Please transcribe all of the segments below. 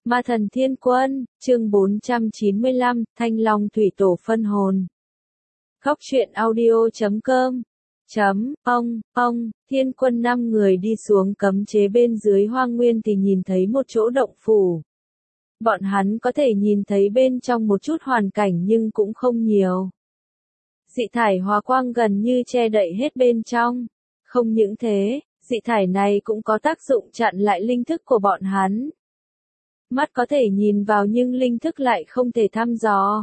Ma thần thiên quân, chương 495, Thanh Long thủy tổ phân hồn. Khóc chuyện audio.com Thiên quân 5 người đi xuống cấm chế bên dưới hoang nguyên thì nhìn thấy một chỗ động phủ. Bọn hắn có thể nhìn thấy bên trong một chút hoàn cảnh nhưng cũng không nhiều. Dị thải hòa quang gần như che đậy hết bên trong. Không những thế, dị thải này cũng có tác dụng chặn lại linh thức của bọn hắn. Mắt có thể nhìn vào nhưng linh thức lại không thể thăm dò.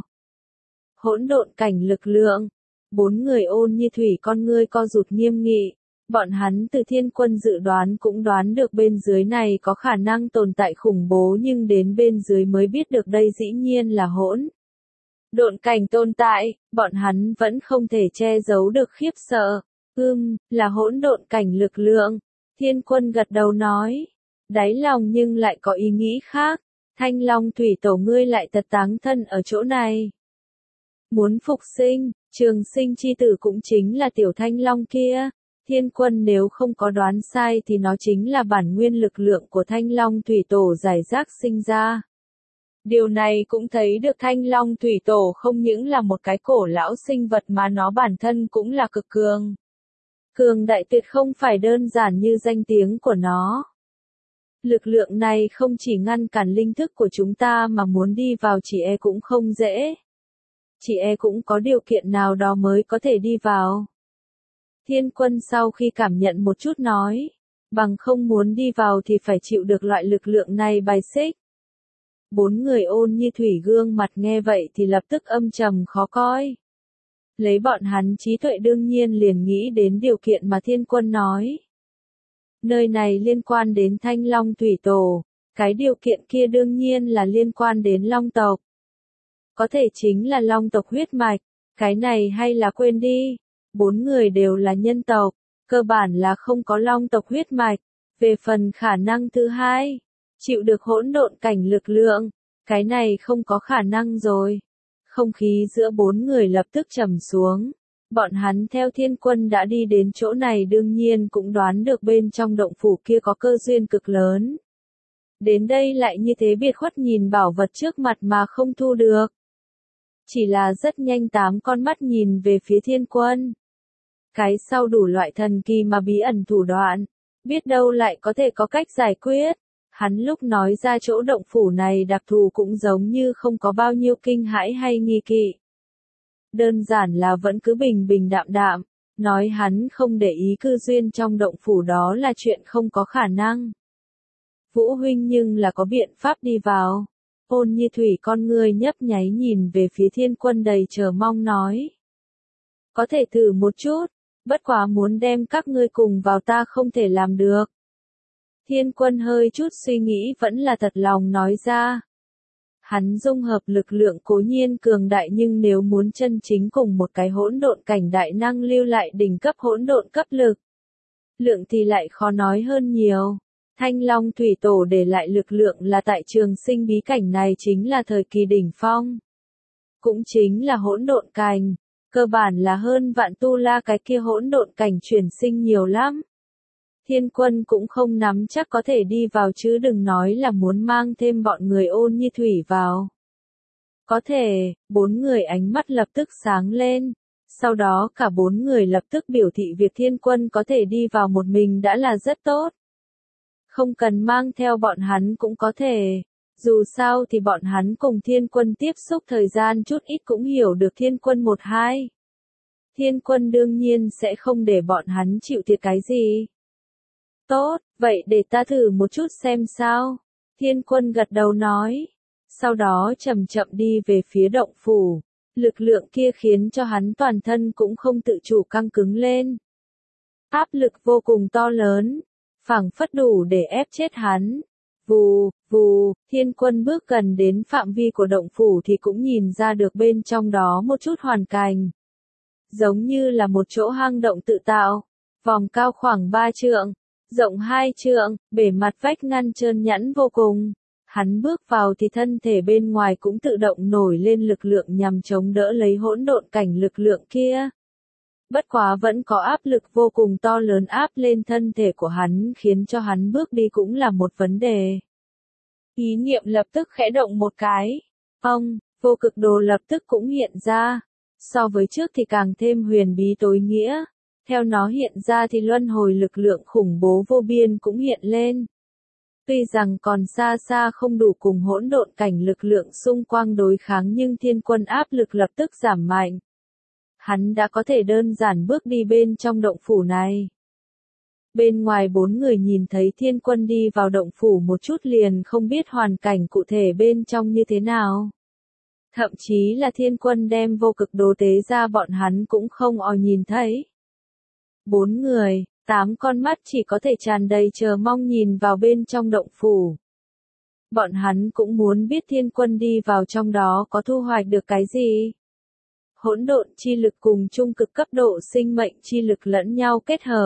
Hỗn độn cảnh lực lượng. 4 người Ôn Như Thủy con ngươi co rụt nghiêm nghị. Bọn hắn từ thiên quân dự đoán cũng đoán được bên dưới này có khả năng tồn tại khủng bố nhưng đến bên dưới mới biết được đây dĩ nhiên là hỗn độn cảnh tồn tại, bọn hắn vẫn không thể che giấu được khiếp sợ. Là hỗn độn cảnh lực lượng. Thiên quân gật đầu nói. Đáy lòng nhưng lại có ý nghĩ khác. Thanh Long thủy tổ ngươi lại tật táng thân ở chỗ này. Muốn phục sinh, trường sinh chi tử cũng chính là tiểu Thanh Long kia. Thiên quân nếu không có đoán sai thì nó chính là bản nguyên lực lượng của Thanh Long thủy tổ giải rác sinh ra. Điều này cũng thấy được Thanh Long thủy tổ không những là một cái cổ lão sinh vật mà nó bản thân cũng là cực cường. Cường đại tuyệt không phải đơn giản như danh tiếng của nó. Lực lượng này không chỉ ngăn cản linh thức của chúng ta mà muốn đi vào chỉ e cũng không dễ. Chỉ e cũng có điều kiện nào đó mới có thể đi vào. Thiên quân sau khi cảm nhận một chút nói, bằng không muốn đi vào thì phải chịu được loại lực lượng này bài xích. 4 người Ôn Như Thủy gương mặt nghe vậy thì lập tức âm trầm khó coi. Lấy bọn hắn trí tuệ đương nhiên liền nghĩ đến điều kiện mà thiên quân nói. Nơi này liên quan đến Thanh Long thủy tổ, cái điều kiện kia đương nhiên là liên quan đến Long tộc. Có thể chính là Long tộc huyết mạch, cái này hay là quên đi. 4 người đều là nhân tộc, cơ bản là không có Long tộc huyết mạch. Về phần khả năng thứ hai, chịu được hỗn độn cảnh lực lượng, cái này không có khả năng rồi. Không khí giữa 4 người lập tức trầm xuống. Bọn hắn theo thiên quân đã đi đến chỗ này đương nhiên cũng đoán được bên trong động phủ kia có cơ duyên cực lớn. Đến đây lại như thế biệt khuất nhìn bảo vật trước mặt mà không thu được. Chỉ là rất nhanh 8 con mắt nhìn về phía thiên quân. Cái sau đủ loại thần kỳ mà bí ẩn thủ đoạn, biết đâu lại có thể có cách giải quyết. Hắn lúc nói ra chỗ động phủ này đặc thù cũng giống như không có bao nhiêu kinh hãi hay nghi kỵ. Đơn giản là vẫn cứ bình bình đạm đạm, nói hắn không để ý cư duyên trong động phủ đó là chuyện không có khả năng. Vũ huynh nhưng là có biện pháp đi vào. Ôn Như Thủy con ngươi nhấp nháy nhìn về phía thiên quân đầy chờ mong nói. Có thể thử một chút, bất quá muốn đem các ngươi cùng vào ta không thể làm được. Thiên quân hơi chút suy nghĩ vẫn là thật lòng nói ra. Hắn dung hợp lực lượng cố nhiên cường đại nhưng nếu muốn chân chính cùng một cái hỗn độn cảnh đại năng lưu lại đỉnh cấp hỗn độn cấp lực lượng thì lại khó nói hơn nhiều. Thanh Long thủy tổ để lại lực lượng là tại trường sinh bí cảnh này chính là thời kỳ đỉnh phong. Cũng chính là hỗn độn cảnh, cơ bản là hơn vạn tu la cái kia hỗn độn cảnh chuyển sinh nhiều lắm. Thiên quân cũng không nắm chắc có thể đi vào chứ đừng nói là muốn mang thêm bọn người Ôn Như Thủy vào. Có thể, 4 người ánh mắt lập tức sáng lên. Sau đó cả 4 người lập tức biểu thị việc thiên quân có thể đi vào một mình đã là rất tốt. Không cần mang theo bọn hắn cũng có thể. Dù sao thì bọn hắn cùng thiên quân tiếp xúc thời gian chút ít cũng hiểu được thiên quân 1-2. Thiên quân đương nhiên sẽ không để bọn hắn chịu thiệt cái gì. Tốt, vậy để ta thử một chút xem sao. Thiên quân gật đầu nói. Sau đó chậm chậm đi về phía động phủ. Lực lượng kia khiến cho hắn toàn thân cũng không tự chủ căng cứng lên. Áp lực vô cùng to lớn. Phảng phất đủ để ép chết hắn. Vù, thiên quân bước gần đến phạm vi của động phủ thì cũng nhìn ra được bên trong đó một chút hoàn cảnh. Giống như là một chỗ hang động tự tạo. Vòng cao khoảng 3 trượng. Rộng 2 trượng, bề mặt vách ngăn trơn nhẵn vô cùng. Hắn bước vào thì thân thể bên ngoài cũng tự động nổi lên lực lượng nhằm chống đỡ lấy hỗn độn cảnh lực lượng kia. Bất quá vẫn có áp lực vô cùng to lớn áp lên thân thể của hắn khiến cho hắn bước đi cũng là một vấn đề. Ý niệm lập tức khẽ động một cái. Vô cực đồ lập tức cũng hiện ra. So với trước thì càng thêm huyền bí tối nghĩa. Theo nó hiện ra thì luân hồi lực lượng khủng bố vô biên cũng hiện lên. Tuy rằng còn xa xa không đủ cùng hỗn độn cảnh lực lượng xung quanh đối kháng nhưng thiên quân áp lực lập tức giảm mạnh. Hắn đã có thể đơn giản bước đi bên trong động phủ này. Bên ngoài 4 người nhìn thấy thiên quân đi vào động phủ một chút liền không biết hoàn cảnh cụ thể bên trong như thế nào. Thậm chí là thiên quân đem vô cực đồ tế ra bọn hắn cũng không nhìn thấy. 4 người, 8 con mắt chỉ có thể tràn đầy chờ mong nhìn vào bên trong động phủ. Bọn hắn cũng muốn biết thiên quân đi vào trong đó có thu hoạch được cái gì. Hỗn độn chi lực cùng trung cực cấp độ sinh mệnh chi lực lẫn nhau kết hợp.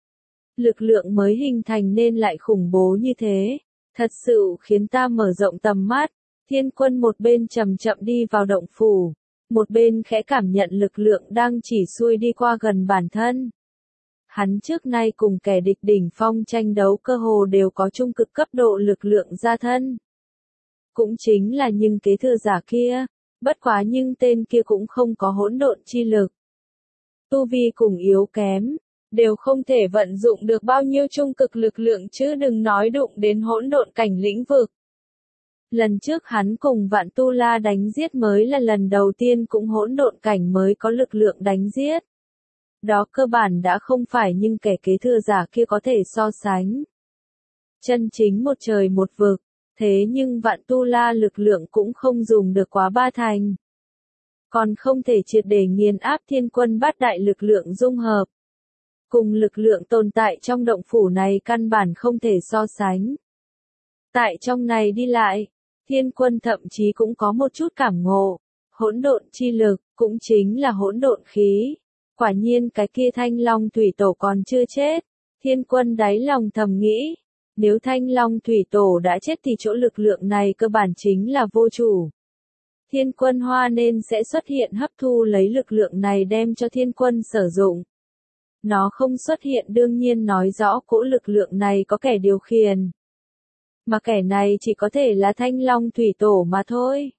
Lực lượng mới hình thành nên lại khủng bố như thế, thật sự khiến ta mở rộng tầm mắt. Thiên quân một bên chậm chậm đi vào động phủ, một bên khẽ cảm nhận lực lượng đang chỉ xuôi đi qua gần bản thân. Hắn trước nay cùng kẻ địch đỉnh phong tranh đấu cơ hồ đều có trung cực cấp độ lực lượng ra thân. Cũng chính là những kế thừa giả kia, bất quá nhưng tên kia cũng không có hỗn độn chi lực. Tu vi cùng yếu kém, đều không thể vận dụng được bao nhiêu trung cực lực lượng chứ đừng nói đụng đến hỗn độn cảnh lĩnh vực. Lần trước hắn cùng Vạn Tu La đánh giết mới là lần đầu tiên cũng hỗn độn cảnh mới có lực lượng đánh giết. Đó cơ bản đã không phải nhưng kẻ kế thừa giả kia có thể so sánh. Chân chính một trời một vực, thế nhưng Vạn Tu La lực lượng cũng không dùng được quá 3 thành. Còn không thể triệt để nghiền áp thiên quân bát đại lực lượng dung hợp. Cùng lực lượng tồn tại trong động phủ này căn bản không thể so sánh. Tại trong này đi lại, thiên quân thậm chí cũng có một chút cảm ngộ. Hỗn độn chi lực, cũng chính là hỗn độn khí. Quả nhiên cái kia Thanh Long Thủy Tổ còn chưa chết. Thiên quân đáy lòng thầm nghĩ. Nếu Thanh Long Thủy Tổ đã chết thì chỗ lực lượng này cơ bản chính là vô chủ. Thiên quân hoa nên sẽ xuất hiện hấp thu lấy lực lượng này đem cho thiên quân sử dụng. Nó không xuất hiện đương nhiên nói rõ cỗ lực lượng này có kẻ điều khiển. Mà kẻ này chỉ có thể là Thanh Long Thủy Tổ mà thôi.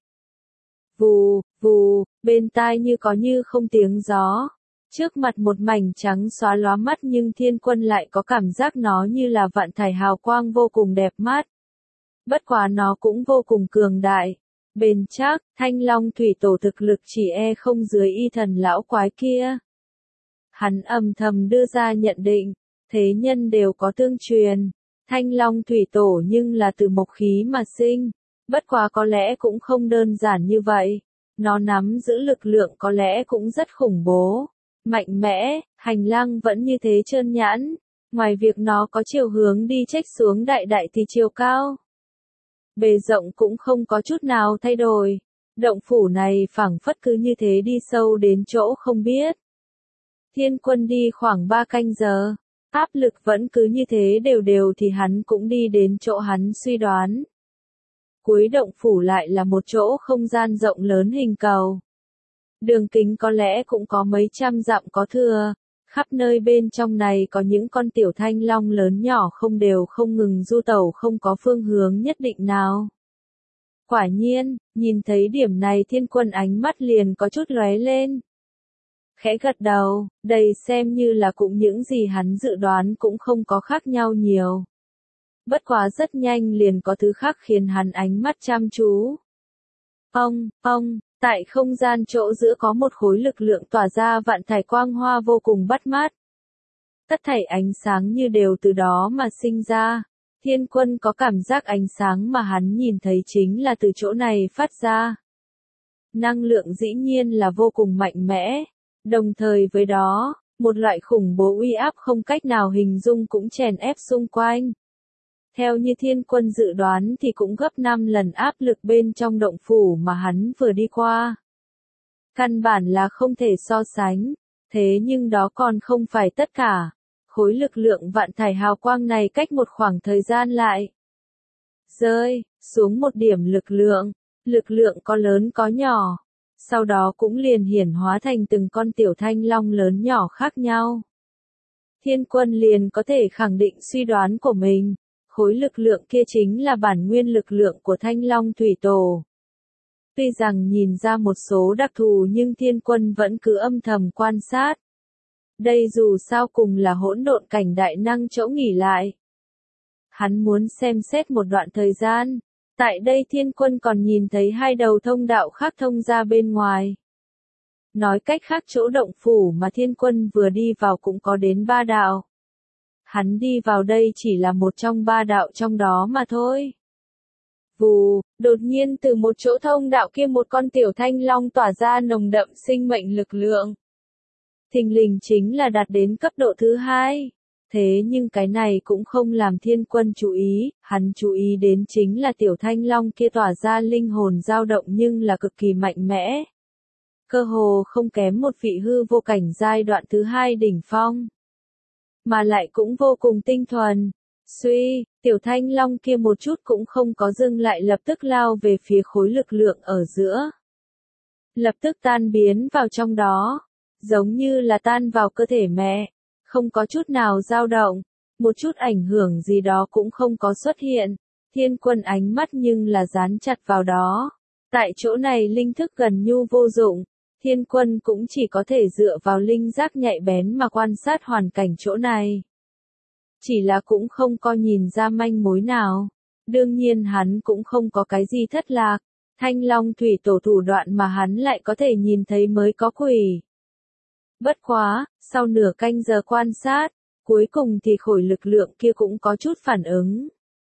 Vù, vù, bên tai như có như không tiếng gió. Trước mặt một mảnh trắng xóa lóa mắt nhưng thiên quân lại có cảm giác nó như là vạn thải hào quang vô cùng đẹp mắt. Bất quá nó cũng vô cùng cường đại. Bền chắc, Thanh Long Thủy Tổ thực lực chỉ không dưới y thần lão quái kia. Hắn âm thầm đưa ra nhận định, thế nhân đều có tương truyền. Thanh Long Thủy Tổ nhưng là từ mộc khí mà sinh. Bất quá có lẽ cũng không đơn giản như vậy. Nó nắm giữ lực lượng có lẽ cũng rất khủng bố. Mạnh mẽ, hành lang vẫn như thế trơn nhẵn. Ngoài việc nó có chiều hướng đi chếch xuống đại đại thì chiều cao. Bề rộng cũng không có chút nào thay đổi. Động phủ này phảng phất cứ như thế đi sâu đến chỗ không biết. Thiên quân đi khoảng 3 canh giờ. Áp lực vẫn cứ như thế đều đều thì hắn cũng đi đến chỗ hắn suy đoán. Cuối động phủ lại là một chỗ không gian rộng lớn hình cầu. Đường kính có lẽ cũng có mấy trăm dặm có thừa. Khắp nơi bên trong này có những con tiểu thanh long lớn nhỏ không đều không ngừng du tẩu không có phương hướng nhất định nào. Quả nhiên, nhìn thấy điểm này thiên quân ánh mắt liền có chút lóe lên. Khẽ gật đầu, đây xem như là cũng những gì hắn dự đoán cũng không có khác nhau nhiều. Bất quá rất nhanh liền có thứ khác khiến hắn ánh mắt chăm chú. Tại không gian chỗ giữa có một khối lực lượng tỏa ra vạn thải quang hoa vô cùng bắt mắt. Tất thảy ánh sáng như đều từ đó mà sinh ra. Thiên quân có cảm giác ánh sáng mà hắn nhìn thấy chính là từ chỗ này phát ra. Năng lượng dĩ nhiên là vô cùng mạnh mẽ. Đồng thời với đó, một loại khủng bố uy áp không cách nào hình dung cũng chèn ép xung quanh. Theo như thiên quân dự đoán thì cũng gấp 5 lần áp lực bên trong động phủ mà hắn vừa đi qua. Căn bản là không thể so sánh, thế nhưng đó còn không phải tất cả. Khối lực lượng vạn thải hào quang này cách một khoảng thời gian lại rơi xuống một điểm lực lượng có lớn có nhỏ. Sau đó cũng liền hiển hóa thành từng con tiểu thanh long lớn nhỏ khác nhau. Thiên quân liền có thể khẳng định suy đoán của mình. Khối lực lượng kia chính là bản nguyên lực lượng của Thanh Long Thủy Tổ. Tuy rằng nhìn ra một số đặc thù nhưng Thiên Quân vẫn cứ âm thầm quan sát. Đây dù sao cùng là hỗn độn cảnh đại năng chỗ nghỉ lại. Hắn muốn xem xét một đoạn thời gian. Tại đây Thiên Quân còn nhìn thấy hai đầu thông đạo khác thông ra bên ngoài. Nói cách khác chỗ động phủ mà Thiên Quân vừa đi vào cũng có đến 3 đạo. Hắn đi vào đây chỉ là một trong 3 đạo trong đó mà thôi. Vù, đột nhiên từ một chỗ thông đạo kia một con tiểu thanh long tỏa ra nồng đậm sinh mệnh lực lượng. Thình lình chính là đạt đến cấp độ thứ 2. Thế nhưng cái này cũng không làm Thiên Quân chú ý, hắn chú ý đến chính là tiểu thanh long kia tỏa ra linh hồn dao động nhưng là cực kỳ mạnh mẽ. Cơ hồ không kém một vị hư vô cảnh giai đoạn thứ 2 đỉnh phong. Mà lại cũng vô cùng tinh thuần. Suy, tiểu thanh long kia một chút cũng không có dừng lại lập tức lao về phía khối lực lượng ở giữa. Lập tức tan biến vào trong đó, giống như là tan vào cơ thể mẹ, không có chút nào dao động, một chút ảnh hưởng gì đó cũng không có xuất hiện. Thiên Quân ánh mắt nhưng là dán chặt vào đó. Tại chỗ này linh thức gần như vô dụng, Thiên Quân cũng chỉ có thể dựa vào linh giác nhạy bén mà quan sát hoàn cảnh chỗ này. Chỉ là cũng không có nhìn ra manh mối nào. Đương nhiên hắn cũng không có cái gì thất lạc. Thanh Long Thủy Tổ thủ đoạn mà hắn lại có thể nhìn thấy mới có quỷ. Bất quá, sau nửa canh giờ quan sát, cuối cùng thì khối lực lượng kia cũng có chút phản ứng.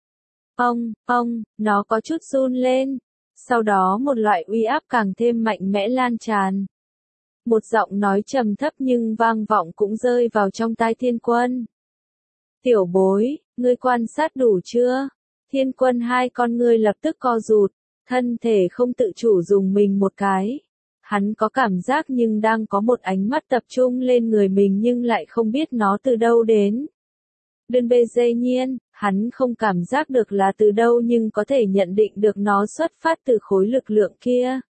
Nó có chút run lên. Sau đó một loại uy áp càng thêm mạnh mẽ lan tràn. Một giọng nói trầm thấp nhưng vang vọng cũng rơi vào trong tai Thiên Quân. Tiểu bối, ngươi quan sát đủ chưa? Thiên Quân hai con ngươi lập tức co rụt, thân thể không tự chủ dùng mình một cái. Hắn có cảm giác nhưng đang có một ánh mắt tập trung lên người mình nhưng lại không biết nó từ đâu đến. Đơn bê dây nhiên, hắn không cảm giác được là từ đâu nhưng có thể nhận định được nó xuất phát từ khối lực lượng kia.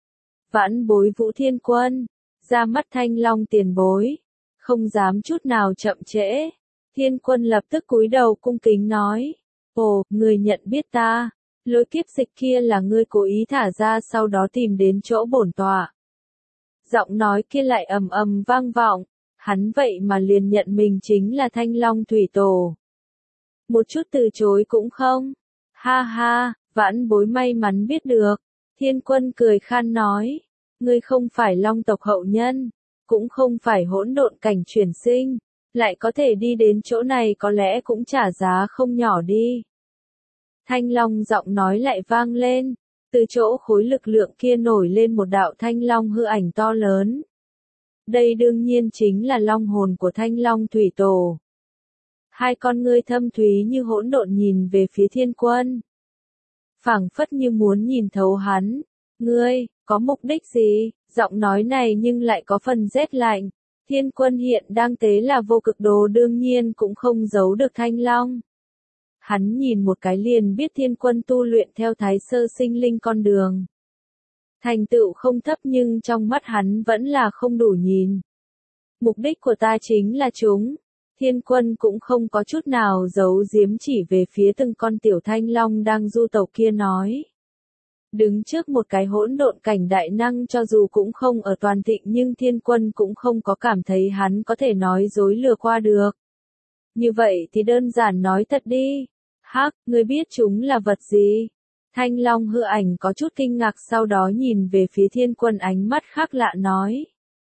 Vãn bối Vũ Thiên Quân, ra mắt Thanh Long tiền bối, không dám chút nào chậm trễ. Thiên Quân lập tức cúi đầu cung kính nói, ồ, người nhận biết ta, lôi kiếp dịch kia là ngươi cố ý thả ra sau đó tìm đến chỗ bổn tọa. Giọng nói kia lại ầm ầm vang vọng, hắn vậy mà liền nhận mình chính là Thanh Long Thủy Tổ. Một chút từ chối cũng không. Ha ha, vãn bối may mắn biết được. Thiên Quân cười khan nói, ngươi không phải Long tộc hậu nhân, cũng không phải hỗn độn cảnh chuyển sinh, lại có thể đi đến chỗ này có lẽ cũng trả giá không nhỏ đi. Thanh Long giọng nói lại vang lên, từ chỗ khối lực lượng kia nổi lên một đạo thanh long hư ảnh to lớn. Đây đương nhiên chính là long hồn của Thanh Long Thủy Tổ. Hai con ngươi thâm thúy như hỗn độn nhìn về phía Thiên Quân. Phảng phất như muốn nhìn thấu hắn. Ngươi, có mục đích gì? Giọng nói này nhưng lại có phần rét lạnh. Thiên Quân hiện đang tế là vô cực đồ đương nhiên cũng không giấu được Thanh Long. Hắn nhìn một cái liền biết Thiên Quân tu luyện theo thái sơ sinh linh con đường. Thành tựu không thấp nhưng trong mắt hắn vẫn là không đủ nhìn. Mục đích của ta chính là chúng. Thiên Quân cũng không có chút nào giấu giếm chỉ về phía từng con tiểu thanh long đang du tẩu kia nói. Đứng trước một cái hỗn độn cảnh đại năng cho dù cũng không ở toàn thịnh nhưng Thiên Quân cũng không có cảm thấy hắn có thể nói dối lừa qua được. Như vậy thì đơn giản nói thật đi. Hắc, ngươi biết chúng là vật gì? Thanh Long hư ảnh có chút kinh ngạc sau đó nhìn về phía Thiên Quân ánh mắt khác lạ nói.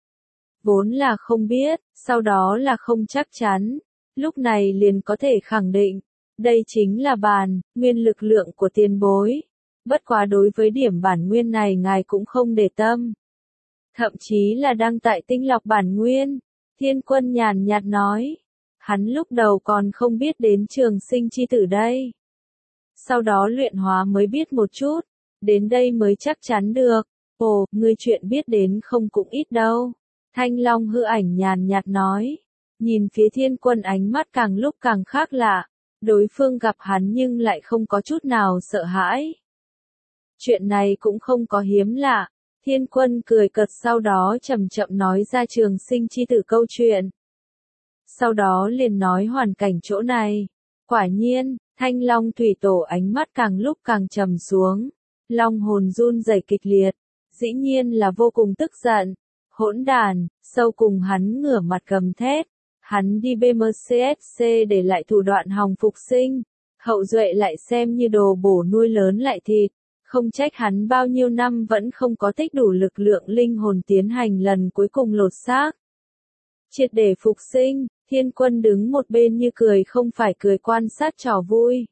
Vốn là không biết, sau đó là không chắc chắn, lúc này liền có thể khẳng định, đây chính là nguyên lực lượng của tiền bối. Bất quá đối với điểm bản nguyên này ngài cũng không để tâm. Thậm chí là đang tại tinh lọc bản nguyên, Thiên Quân nhàn nhạt nói. Hắn lúc đầu còn không biết đến trường sinh chi tử đây. Sau đó luyện hóa mới biết một chút, đến đây mới chắc chắn được. Ồ, ngươi chuyện biết đến không cũng ít đâu. Thanh Long hư ảnh nhàn nhạt nói. Nhìn phía Thiên Quân ánh mắt càng lúc càng khác lạ. Đối phương gặp hắn nhưng lại không có chút nào sợ hãi. Chuyện này cũng không có hiếm lạ. Thiên Quân cười cợt sau đó chậm chậm nói ra trường sinh chi tử câu chuyện. Sau đó liền nói hoàn cảnh chỗ này. Quả nhiên, Thanh Long thủy tổ ánh mắt càng lúc càng trầm xuống. Long hồn run rẩy kịch liệt. Dĩ nhiên là vô cùng tức giận. Hỗn đàn, sau cùng hắn ngửa mặt gầm thét. Hắn đi BMCSC để lại thủ đoạn hòng phục sinh. Hậu duệ lại xem như đồ bổ nuôi lớn lại thịt. Không trách hắn bao nhiêu năm vẫn không có tích đủ lực lượng linh hồn tiến hành lần cuối cùng lột xác. Triệt để phục sinh, Thiên Quân đứng một bên như cười không phải cười quan sát trò vui.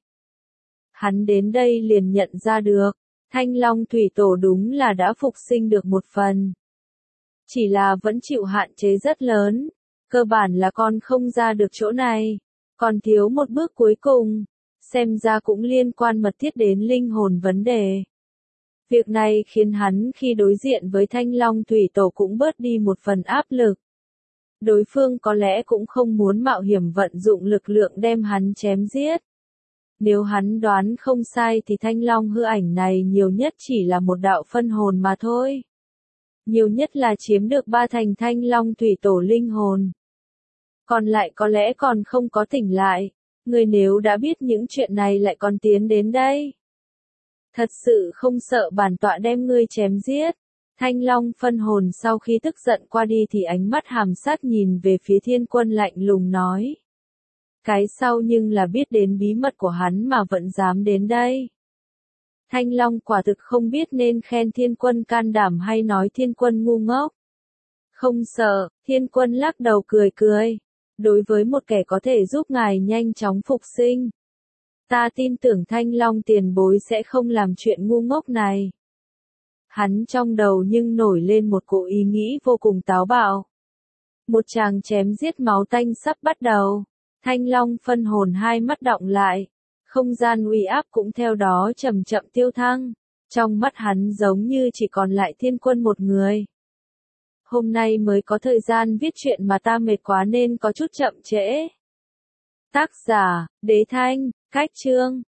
Hắn đến đây liền nhận ra được, Thanh Long thủy tổ đúng là đã phục sinh được một phần. Chỉ là vẫn chịu hạn chế rất lớn, cơ bản là còn không ra được chỗ này, còn thiếu một bước cuối cùng, xem ra cũng liên quan mật thiết đến linh hồn vấn đề. Việc này khiến hắn khi đối diện với Thanh Long thủy tổ cũng bớt đi một phần áp lực. Đối phương có lẽ cũng không muốn mạo hiểm vận dụng lực lượng đem hắn chém giết. Nếu hắn đoán không sai thì Thanh Long hư ảnh này nhiều nhất chỉ là một đạo phân hồn mà thôi. Nhiều nhất là chiếm được 3/10 Thanh Long thủy tổ linh hồn. Còn lại có lẽ còn không có tỉnh lại. Người nếu đã biết những chuyện này lại còn tiến đến đây. Thật sự không sợ bản tọa đem ngươi chém giết. Thanh Long phân hồn sau khi tức giận qua đi thì ánh mắt hàm sát nhìn về phía Thiên Quân lạnh lùng nói. Cái sau nhưng là biết đến bí mật của hắn mà vẫn dám đến đây. Thanh Long quả thực không biết nên khen Thiên Quân can đảm hay nói Thiên Quân ngu ngốc. Không sợ, Thiên Quân lắc đầu cười cười. Đối với một kẻ có thể giúp ngài nhanh chóng phục sinh, ta tin tưởng Thanh Long tiền bối sẽ không làm chuyện ngu ngốc này. Hắn trong đầu nhưng nổi lên một cỗ ý nghĩ vô cùng táo bạo. Một tràng chém giết máu tanh sắp bắt đầu. Thanh Long phân hồn hai mắt đọng lại. Không gian uy áp cũng theo đó chậm chậm tiêu thăng. Trong mắt hắn giống như chỉ còn lại Thiên Quân một người. Hôm nay mới có thời gian viết chuyện mà ta mệt quá nên có chút chậm trễ. Tác giả, Đế Thanh, cách chương.